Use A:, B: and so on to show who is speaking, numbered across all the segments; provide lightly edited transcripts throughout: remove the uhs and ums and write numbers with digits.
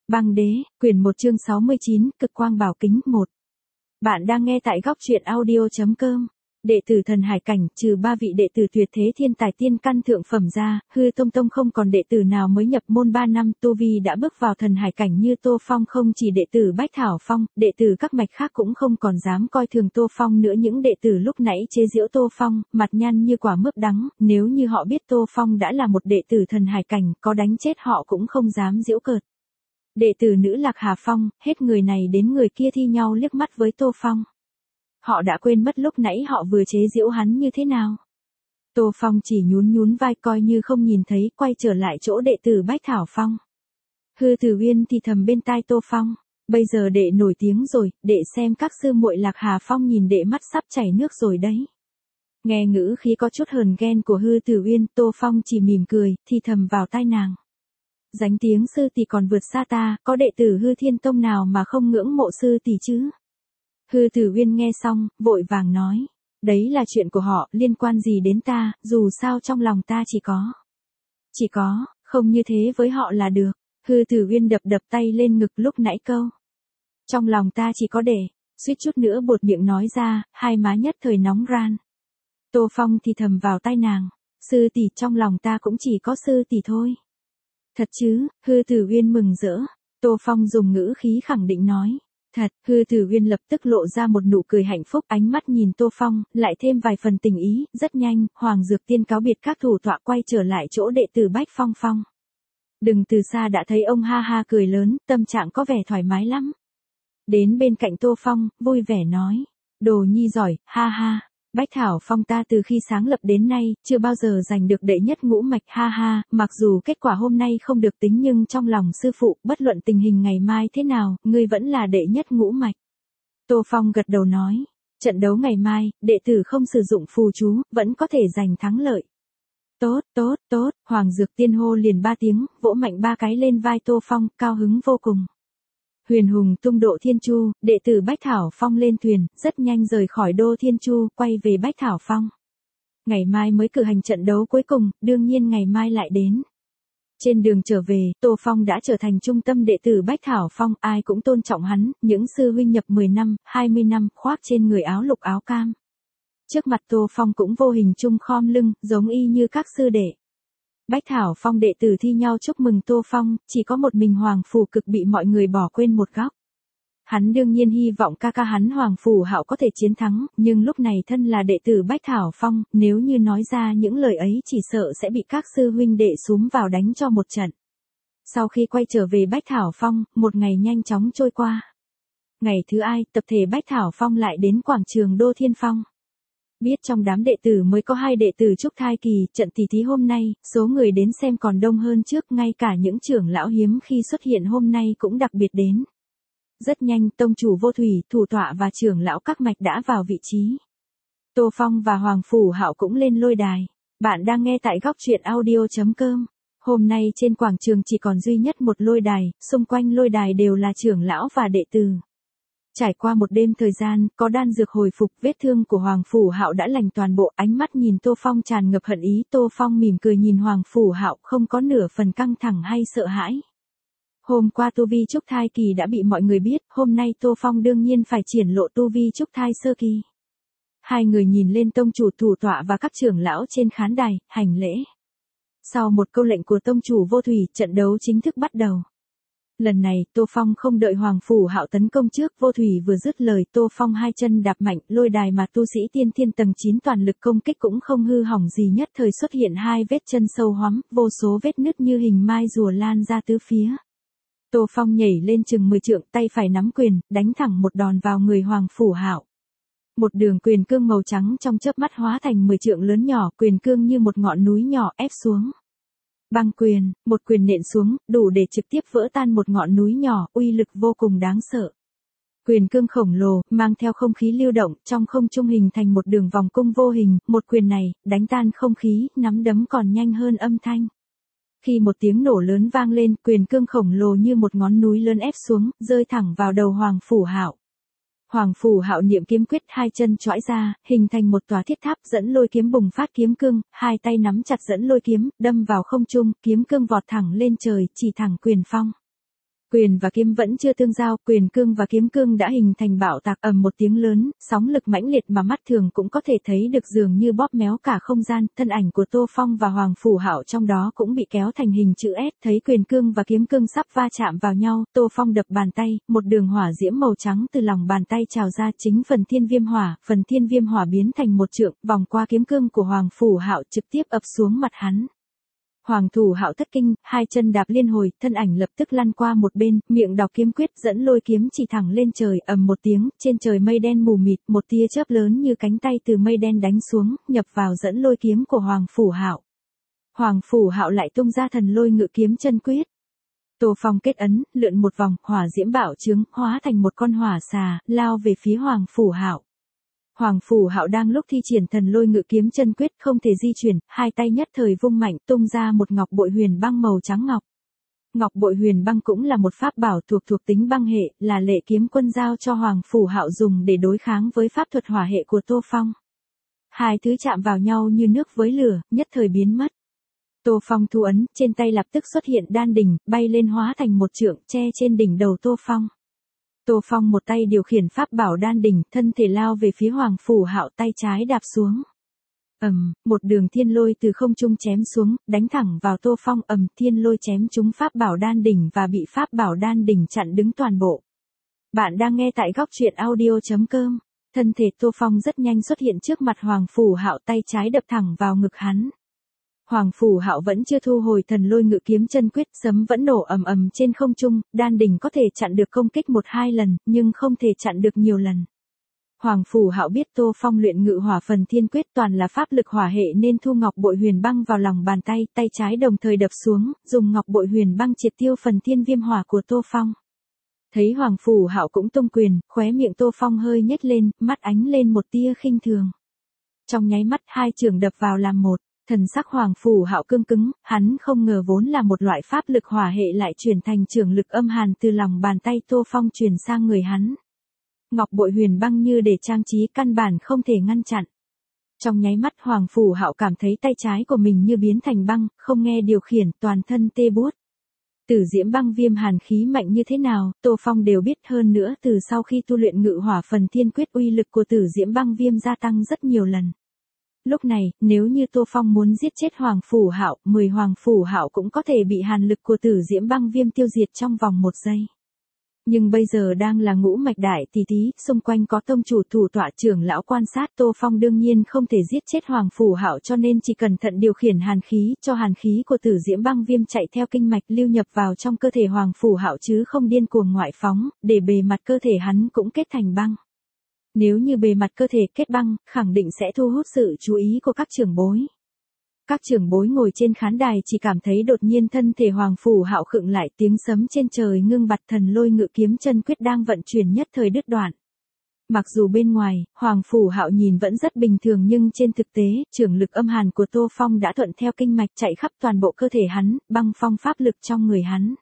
A: Băng đế, quyển 1 chương 69, cực quang bảo kính 1. Bạn đang nghe tại góc truyện audio.com. Đệ tử thần hải cảnh, trừ 3 vị đệ tử tuyệt thế thiên tài tiên căn thượng phẩm ra, hư tông tông không còn đệ tử nào mới nhập môn 3 năm, tu vi đã bước vào thần hải cảnh như Tô Phong. Không chỉ đệ tử Bách Thảo Phong, đệ tử các mạch khác cũng không còn dám coi thường Tô Phong nữa. Những đệ tử lúc nãy chế giễu Tô Phong, mặt nhăn như quả mướp đắng, nếu như họ biết Tô Phong đã là một đệ tử thần hải cảnh, có đánh chết họ cũng không dám giễu cợt. Đệ tử nữ Lạc Hà Phong, hết người này đến người kia thi nhau liếc mắt với Tô Phong. Họ đã quên mất lúc nãy họ vừa chế giễu hắn như thế nào. Tô Phong chỉ nhún nhún vai coi như không nhìn thấy, quay trở lại chỗ đệ tử Bách Thảo Phong. Hư Tử Uyên thì thầm bên tai Tô Phong, bây giờ đệ nổi tiếng rồi, đệ xem các sư muội Lạc Hà Phong nhìn đệ mắt sắp chảy nước rồi đấy. Nghe ngữ khí có chút hờn ghen của Hư Tử Uyên, Tô Phong chỉ mỉm cười, thì thầm vào tai nàng. Danh tiếng sư tỷ còn vượt xa ta, có đệ tử Hư Thiên Tông nào mà không ngưỡng mộ sư tỷ chứ? Hư Tử Uyên nghe xong, vội vàng nói, đấy là chuyện của họ, liên quan gì đến ta, dù sao trong lòng ta chỉ có, không như thế với họ là được. Hư Tử Uyên đập đập tay lên ngực lúc nãy câu. Trong lòng ta chỉ có để, suýt chút nữa buột miệng nói ra, hai má nhất thời nóng ran. Tô Phong thì thầm vào tai nàng, sư tỷ trong lòng ta cũng chỉ có sư tỷ thôi. Thật chứ? Hư Tử Uyên mừng rỡ. Tô Phong dùng ngữ khí khẳng định nói. Thật. Hư Tử Uyên lập tức lộ ra một nụ cười hạnh phúc, ánh mắt nhìn Tô Phong, lại thêm vài phần tình ý. Rất nhanh, Hoàng Dược Tiên cáo biệt các thủ tọa quay trở lại chỗ đệ tử Bách Phong Phong. Đừng từ xa đã thấy ông ha ha cười lớn, tâm trạng có vẻ thoải mái lắm. Đến bên cạnh Tô Phong, vui vẻ nói. Đồ nhi giỏi, ha ha. Bách Thảo Phong ta từ khi sáng lập đến nay, chưa bao giờ giành được đệ nhất ngũ mạch, ha ha, mặc dù kết quả hôm nay không được tính nhưng trong lòng sư phụ, bất luận tình hình ngày mai thế nào, ngươi vẫn là đệ nhất ngũ mạch. Tô Phong gật đầu nói, trận đấu ngày mai, đệ tử không sử dụng phù chú, vẫn có thể giành thắng lợi. Tốt, tốt, tốt, Hoàng Dược Tiên hô liền 3 tiếng, vỗ mạnh 3 cái lên vai Tô Phong, cao hứng vô cùng. Huyền Hùng tung độ Thiên Chu, đệ tử Bách Thảo Phong lên thuyền, rất nhanh rời khỏi đô Thiên Chu, quay về Bách Thảo Phong. Ngày mai mới cử hành trận đấu cuối cùng, đương nhiên ngày mai lại đến. Trên đường trở về, Tô Phong đã trở thành trung tâm đệ tử Bách Thảo Phong, ai cũng tôn trọng hắn, những sư huynh nhập 10 năm, 20 năm, khoác trên người áo lục áo cam. Trước mặt Tô Phong cũng vô hình chung khom lưng, giống y như các sư đệ. Bách Thảo Phong đệ tử thi nhau chúc mừng Tô Phong, chỉ có một mình Hoàng Phủ Cực bị mọi người bỏ quên một góc. Hắn đương nhiên hy vọng ca ca hắn Hoàng Phủ Hạo có thể chiến thắng, nhưng lúc này thân là đệ tử Bách Thảo Phong, nếu như nói ra những lời ấy chỉ sợ sẽ bị các sư huynh đệ xúm vào đánh cho một trận. Sau khi quay trở về Bách Thảo Phong, một ngày nhanh chóng trôi qua. Ngày thứ hai, tập thể Bách Thảo Phong lại đến quảng trường Đô Thiên Phong. Biết trong đám đệ tử mới có 2 đệ tử trúc thai kỳ, trận tỷ thí hôm nay, số người đến xem còn đông hơn trước, ngay cả những trưởng lão hiếm khi xuất hiện hôm nay cũng đặc biệt đến. Rất nhanh, tông chủ Vô Thủy, thủ tọa và trưởng lão các mạch đã vào vị trí. Tô Phong và Hoàng Phủ Hạo cũng lên lôi đài. Bạn đang nghe tại góc truyện audio.com. Hôm nay trên quảng trường chỉ còn duy nhất một lôi đài, xung quanh lôi đài đều là trưởng lão và đệ tử. Trải qua một đêm thời gian, có đan dược hồi phục, vết thương của Hoàng Phủ Hạo đã lành toàn bộ, ánh mắt nhìn Tô Phong tràn ngập hận ý, Tô Phong mỉm cười nhìn Hoàng Phủ Hạo, không có nửa phần căng thẳng hay sợ hãi. Hôm qua tu vi trúc thai kỳ đã bị mọi người biết, hôm nay Tô Phong đương nhiên phải triển lộ tu vi trúc thai sơ kỳ. Hai người nhìn lên tông chủ, thủ tọa và các trưởng lão trên khán đài, hành lễ. Sau một câu lệnh của tông chủ Vô Thủy, trận đấu chính thức bắt đầu. Lần này, Tô Phong không đợi Hoàng Phủ Hạo tấn công trước, Vô Thủy vừa dứt lời, Tô Phong 2 chân đạp mạnh, lôi đài mà tu sĩ tiên thiên tầng 9 toàn lực công kích cũng không hư hỏng gì, nhất thời xuất hiện 2 vết chân sâu hoắm, vô số vết nứt như hình mai rùa lan ra tứ phía. Tô Phong nhảy lên chừng 10 trượng, tay phải nắm quyền, đánh thẳng một đòn vào người Hoàng Phủ Hạo. Một đường quyền cương màu trắng trong chớp mắt hóa thành 10 trượng lớn nhỏ, quyền cương như một ngọn núi nhỏ ép xuống. Băng quyền, một quyền nện xuống, đủ để trực tiếp vỡ tan một ngọn núi nhỏ, uy lực vô cùng đáng sợ. Quyền cương khổng lồ, mang theo không khí lưu động, trong không trung hình thành một đường vòng cung vô hình, một quyền này, đánh tan không khí, nắm đấm còn nhanh hơn âm thanh. Khi một tiếng nổ lớn vang lên, quyền cương khổng lồ như một ngón núi lớn ép xuống, rơi thẳng vào đầu Hoàng Phủ Hạo. Hoàng Phủ Hạo niệm kiếm quyết, 2 chân chõi ra, hình thành một tòa thiết tháp, dẫn lôi kiếm bùng phát kiếm cương, 2 tay nắm chặt dẫn lôi kiếm, đâm vào không trung, kiếm cương vọt thẳng lên trời, chỉ thẳng quyền phong. Quyền và kiếm vẫn chưa tương giao, quyền cương và kiếm cương đã hình thành bạo tạc, ầm một tiếng lớn, sóng lực mãnh liệt mà mắt thường cũng có thể thấy được, dường như bóp méo cả không gian, thân ảnh của Tô Phong và Hoàng Phủ Hạo trong đó cũng bị kéo thành hình chữ S, thấy quyền cương và kiếm cương sắp va chạm vào nhau, Tô Phong đập bàn tay, một đường hỏa diễm màu trắng từ lòng bàn tay trào ra, chính phần thiên viêm hỏa biến thành một trượng, vòng qua kiếm cương của Hoàng Phủ Hạo trực tiếp ập xuống mặt hắn. Hoàng Thủ Hạo thất kinh, hai chân đạp liên hồi, thân ảnh lập tức lăn qua một bên, miệng đọc kiếm quyết dẫn lôi kiếm chỉ thẳng lên trời, ầm một tiếng, trên trời mây đen mù mịt, một tia chớp lớn như cánh tay từ mây đen đánh xuống, nhập vào dẫn lôi kiếm của Hoàng Phủ Hạo. Hoàng Phủ Hạo lại tung ra thần lôi ngự kiếm chân quyết. Tô Phong kết ấn, lượn một vòng, hỏa diễm bạo trướng, hóa thành một con hỏa xà, lao về phía Hoàng Phủ Hạo. Hoàng Phủ Hạo đang lúc thi triển thần lôi ngự kiếm chân quyết không thể di chuyển, hai tay nhất thời vung mạnh tung ra một ngọc bội huyền băng màu trắng ngọc. Ngọc bội huyền băng cũng là một pháp bảo thuộc tính băng hệ, là Lệ Kiếm Quân giao cho Hoàng Phủ Hạo dùng để đối kháng với pháp thuật hỏa hệ của Tô Phong. Hai thứ chạm vào nhau như nước với lửa, nhất thời biến mất. Tô Phong thu ấn, trên tay lập tức xuất hiện đan đỉnh, bay lên hóa thành một trượng, che trên đỉnh đầu Tô Phong. Tô Phong một tay điều khiển pháp bảo đan đỉnh, thân thể lao về phía Hoàng Phủ Hạo, tay trái đạp xuống. Một đường thiên lôi từ không trung chém xuống, đánh thẳng vào Tô Phong, thiên lôi chém trúng pháp bảo đan đỉnh và bị pháp bảo đan đỉnh chặn đứng toàn bộ. Bạn đang nghe tại góc truyện audio.com. Thân thể Tô Phong rất nhanh xuất hiện trước mặt Hoàng Phủ Hạo, tay trái đập thẳng vào ngực hắn. Hoàng Phủ Hạo vẫn chưa thu hồi thần lôi ngự kiếm chân quyết, sấm vẫn nổ ầm ầm trên không trung, đan đỉnh có thể chặn được công kích 1-2 lần, nhưng không thể chặn được nhiều lần. Hoàng Phủ Hạo biết Tô Phong luyện ngự hỏa phần thiên quyết toàn là pháp lực hỏa hệ nên thu ngọc bội huyền băng vào lòng bàn tay, tay trái đồng thời đập xuống, dùng ngọc bội huyền băng triệt tiêu phần thiên viêm hỏa của Tô Phong. Thấy Hoàng Phủ Hạo cũng tung quyền, khóe miệng Tô Phong hơi nhếch lên, mắt ánh lên một tia khinh thường. Trong nháy mắt hai chưởng đập vào làm một. Thần sắc Hoàng Phủ Hạo cương cứng, hắn không ngờ vốn là một loại pháp lực hỏa hệ lại chuyển thành chưởng lực âm hàn từ lòng bàn tay Tô Phong truyền sang người hắn. Ngọc bội huyền băng như để trang trí, căn bản không thể ngăn chặn. Trong nháy mắt Hoàng Phủ Hạo cảm thấy tay trái của mình như biến thành băng, không nghe điều khiển, toàn thân tê buốt. Tử diễm băng viêm hàn khí mạnh như thế nào, Tô Phong đều biết, hơn nữa từ sau khi tu luyện ngự hỏa phần thiên quyết uy lực của tử diễm băng viêm gia tăng rất nhiều lần. Lúc này, nếu như Tô Phong muốn giết chết Hoàng Phủ Hạo, 10 Hoàng Phủ Hạo cũng có thể bị hàn lực của tử diễm băng viêm tiêu diệt trong vòng 1 giây. Nhưng bây giờ đang là ngũ mạch đại tỷ thí, xung quanh có tông chủ thủ tọa trưởng lão quan sát, Tô Phong đương nhiên không thể giết chết Hoàng Phủ Hạo, cho nên chỉ cẩn thận điều khiển hàn khí, cho hàn khí của tử diễm băng viêm chạy theo kinh mạch lưu nhập vào trong cơ thể Hoàng Phủ Hạo chứ không điên cuồng ngoại phóng, để bề mặt cơ thể hắn cũng kết thành băng. Nếu như bề mặt cơ thể kết băng, khẳng định sẽ thu hút sự chú ý của các trưởng bối. Các trưởng bối ngồi trên khán đài chỉ cảm thấy đột nhiên thân thể Hoàng Phủ Hạo khựng lại, tiếng sấm trên trời ngưng bặt, thần lôi ngự kiếm chân quyết đang vận chuyển nhất thời đứt đoạn. Mặc dù bên ngoài, Hoàng Phủ Hạo nhìn vẫn rất bình thường nhưng trên thực tế, chưởng lực âm hàn của Tô Phong đã thuận theo kinh mạch chạy khắp toàn bộ cơ thể hắn, băng phong pháp lực trong người hắn.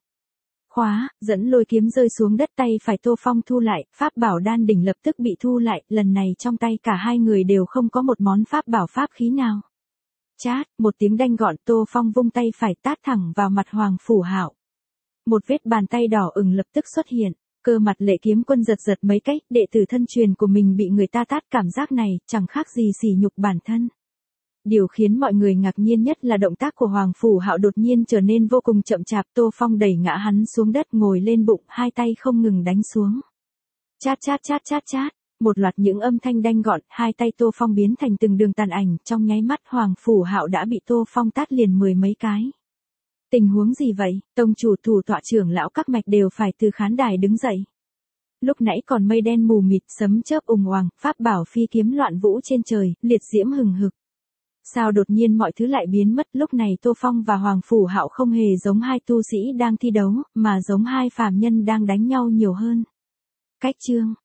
A: Dẫn lôi kiếm rơi xuống đất, tay phải Tô Phong thu lại, pháp bảo đan đỉnh lập tức bị thu lại, lần này trong tay cả hai người đều không có một món pháp bảo pháp khí nào. Chát, một tiếng đanh gọn, Tô Phong vung tay phải tát thẳng vào mặt Hoàng Phủ Hạo. Một vết bàn tay đỏ ửng lập tức xuất hiện, cơ mặt Lệ Kiếm Quân giật mấy cái, đệ tử thân truyền của mình bị người ta tát, cảm giác này chẳng khác gì sỉ nhục bản thân. Điều khiến mọi người ngạc nhiên nhất là động tác của Hoàng Phủ Hạo đột nhiên trở nên vô cùng chậm chạp, Tô Phong đẩy ngã hắn xuống đất, ngồi lên bụng, hai tay không ngừng đánh xuống. Chát chát chát chát chát, một loạt những âm thanh đanh gọn, hai tay Tô Phong biến thành từng đường tàn ảnh, trong nháy mắt Hoàng Phủ Hạo đã bị Tô Phong tát liền 10 mấy cái. Tình huống gì vậy? Tông chủ thủ tọa trưởng lão các mạch đều phải từ khán đài đứng dậy. Lúc nãy còn mây đen mù mịt, sấm chớp ùng oàng, pháp bảo phi kiếm loạn vũ trên trời, liệt diễm hừng hực. Sao đột nhiên mọi thứ lại biến mất? Lúc này Tô Phong và Hoàng Phủ Hạo không hề giống hai tu sĩ đang thi đấu, mà giống hai phàm nhân đang đánh nhau nhiều hơn. Cách chương